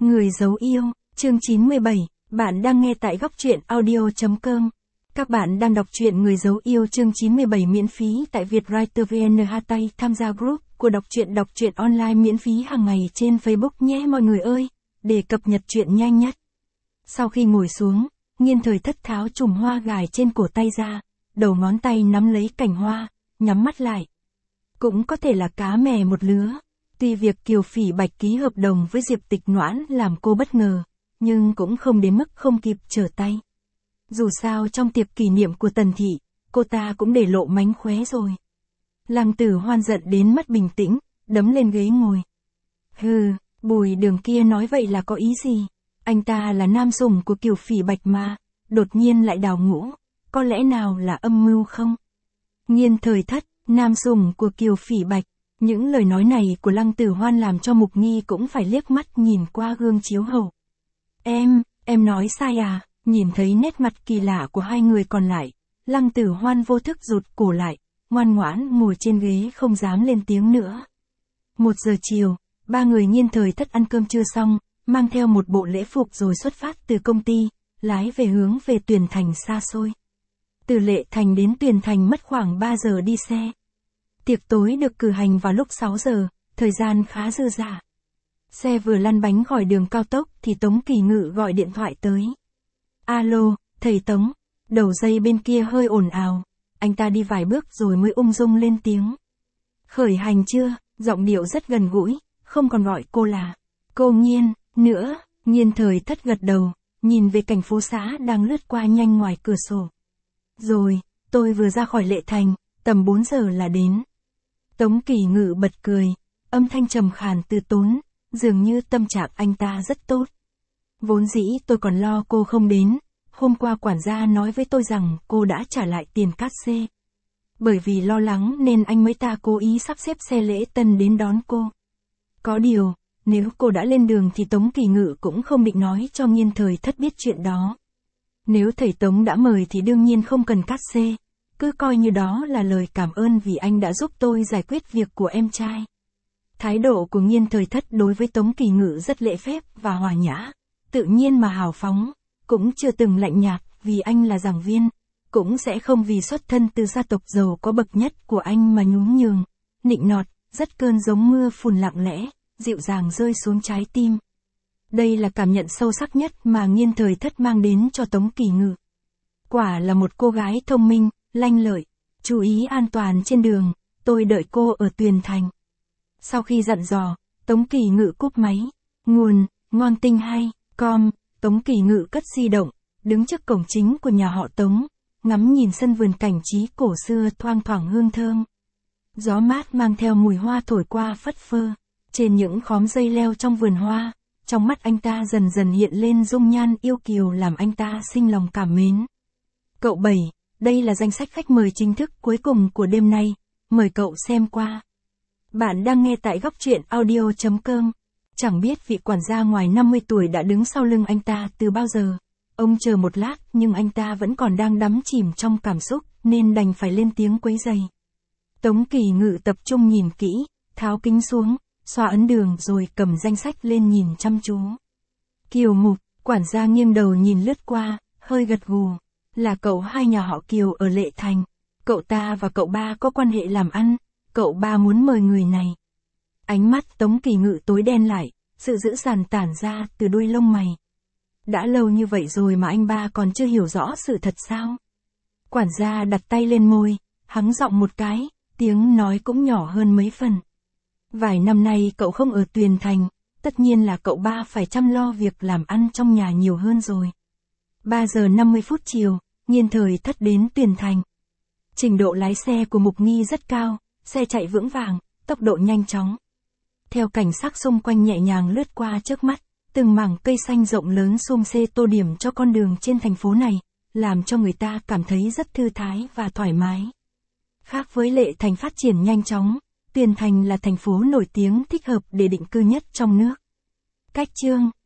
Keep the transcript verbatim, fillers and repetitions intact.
Người giấu yêu, chương chín mươi bảy, bạn đang nghe tại góc truyện audio chấm com. Các bạn đang đọc truyện Người giấu yêu chương chín mươi bảy miễn phí tại Vietwriter vê en Hashtag tham gia group của đọc truyện đọc truyện online miễn phí hàng ngày trên Facebook nhé mọi người ơi, để cập nhật truyện nhanh nhất. Sau khi ngồi xuống, Nghiên Thời Thất tháo chùm hoa gài trên cổ tay ra, đầu ngón tay nắm lấy cành hoa, nhắm mắt lại. Cũng có thể là cá mè một lứa. Tuy việc Kiều Phỉ Bạch ký hợp đồng với Diệp Tịch Noãn làm cô bất ngờ, nhưng cũng không đến mức không kịp trở tay. Dù sao trong tiệc kỷ niệm của Tần Thị, cô ta cũng để lộ mánh khóe rồi. Lăng Tử Hoan giận đến mất bình tĩnh, đấm lên ghế ngồi. Hừ, Bùi Đường kia nói vậy là có ý gì? Anh ta là nam sủng của Kiều Phỉ Bạch mà, đột nhiên lại đào ngũ, có lẽ nào là âm mưu không? Nghiên Thời Thất, nam sủng của Kiều Phỉ Bạch. Những lời nói này của Lăng Tử Hoan làm cho Mục Nghi cũng phải liếc mắt nhìn qua gương chiếu hậu. Em, em nói sai à? Nhìn thấy nét mặt kỳ lạ của hai người còn lại, Lăng Tử Hoan vô thức rụt cổ lại, ngoan ngoãn ngồi trên ghế không dám lên tiếng nữa. Một giờ chiều, ba người Nghiên Thời Thất ăn cơm trưa xong, mang theo một bộ lễ phục rồi xuất phát từ công ty, lái về hướng về Tuyền Thành xa xôi. Từ Lệ Thành đến Tuyền Thành mất khoảng ba giờ đi xe. Tiệc tối được cử hành vào lúc sáu giờ, thời gian khá dư dả. Xe vừa lăn bánh khỏi đường cao tốc thì Tống Kỳ Ngự gọi điện thoại tới. Alo, thầy Tống, đầu dây bên kia hơi ồn ào, anh ta đi vài bước rồi mới ung dung lên tiếng. Khởi hành chưa, giọng điệu rất gần gũi, không còn gọi cô là cô Nghiên, nữa. Nghiên Thời Thất gật đầu, nhìn về cảnh phố xá đang lướt qua nhanh ngoài cửa sổ. Rồi, tôi vừa ra khỏi Lệ Thành, tầm bốn giờ là đến. Tống Kỳ Ngự bật cười, âm thanh trầm khàn từ tốn, dường như tâm trạng anh ta rất tốt. Vốn dĩ tôi còn lo cô không đến, hôm qua quản gia nói với tôi rằng cô đã trả lại tiền cát xê. Bởi vì lo lắng nên anh mới ta cố ý sắp xếp xe lễ tân đến đón cô. Có điều, nếu cô đã lên đường thì Tống Kỳ Ngự cũng không định nói cho Nghiên Thời Thất biết chuyện đó. Nếu thầy Tống đã mời thì đương nhiên không cần cát xê. Cứ coi như đó là lời cảm ơn vì anh đã giúp tôi giải quyết việc của em trai. Thái độ của Nghiên Thời Thất đối với Tống Kỳ Ngự rất lễ phép và hòa nhã, tự nhiên mà hào phóng, cũng chưa từng lạnh nhạt vì anh là giảng viên, cũng sẽ không vì xuất thân từ gia tộc giàu có bậc nhất của anh mà nhún nhường, nịnh nọt, rất cơn giống mưa phùn lặng lẽ, dịu dàng rơi xuống trái tim. Đây là cảm nhận sâu sắc nhất mà Nghiên Thời Thất mang đến cho Tống Kỳ Ngự. Quả là một cô gái thông minh, lanh lợi, chú ý an toàn trên đường, tôi đợi cô ở Tuyền Thành. Sau khi dặn dò, Tống Kỳ Ngự cúp máy. Nguồn, ngon tinh hay, com, Tống Kỳ Ngự cất di động, đứng trước cổng chính của nhà họ Tống, ngắm nhìn sân vườn cảnh trí cổ xưa thoang thoảng hương thơm. Gió mát mang theo mùi hoa thổi qua phất phơ, trên những khóm dây leo trong vườn hoa, trong mắt anh ta dần dần hiện lên dung nhan yêu kiều làm anh ta sinh lòng cảm mến. Cậu Bảy, đây là danh sách khách mời chính thức cuối cùng của đêm nay, mời cậu xem qua. Bạn đang nghe tại góc truyện audio chấm com. Chẳng biết vị quản gia ngoài năm mươi tuổi đã đứng sau lưng anh ta từ bao giờ. Ông chờ một lát nhưng anh ta vẫn còn đang đắm chìm trong cảm xúc nên đành phải lên tiếng quấy rầy. Tống Kỳ Ngự tập trung nhìn kỹ, tháo kính xuống, xoa ấn đường rồi cầm danh sách lên nhìn chăm chú. Kiều Mục, quản gia nghiêng đầu nhìn lướt qua, hơi gật gù. Là cậu hai nhà họ Kiều ở Lệ Thành. Cậu ta và cậu ba có quan hệ làm ăn, cậu ba muốn mời người này. Ánh mắt Tống Kỳ Ngự tối đen lại, sự dữ dằn tản ra từ đuôi lông mày. Đã lâu như vậy rồi mà anh ba còn chưa hiểu rõ sự thật sao? Quản gia đặt tay lên môi, hắng giọng một cái, tiếng nói cũng nhỏ hơn mấy phần. Vài năm nay cậu không ở Tuyền Thành, tất nhiên là cậu ba phải chăm lo việc làm ăn trong nhà nhiều hơn rồi. ba giờ năm mươi phút chiều, Nghiên Thời Thất đến Tuyền Thành. Trình độ lái xe của Mục Nghi rất cao, xe chạy vững vàng, tốc độ nhanh chóng. Theo cảnh sắc xung quanh nhẹ nhàng lướt qua trước mắt, từng mảng cây xanh rộng lớn xum xê tô điểm cho con đường trên thành phố này, làm cho người ta cảm thấy rất thư thái và thoải mái. Khác với Lệ Thành phát triển nhanh chóng, Tuyền Thành là thành phố nổi tiếng thích hợp để định cư nhất trong nước. Cách chương,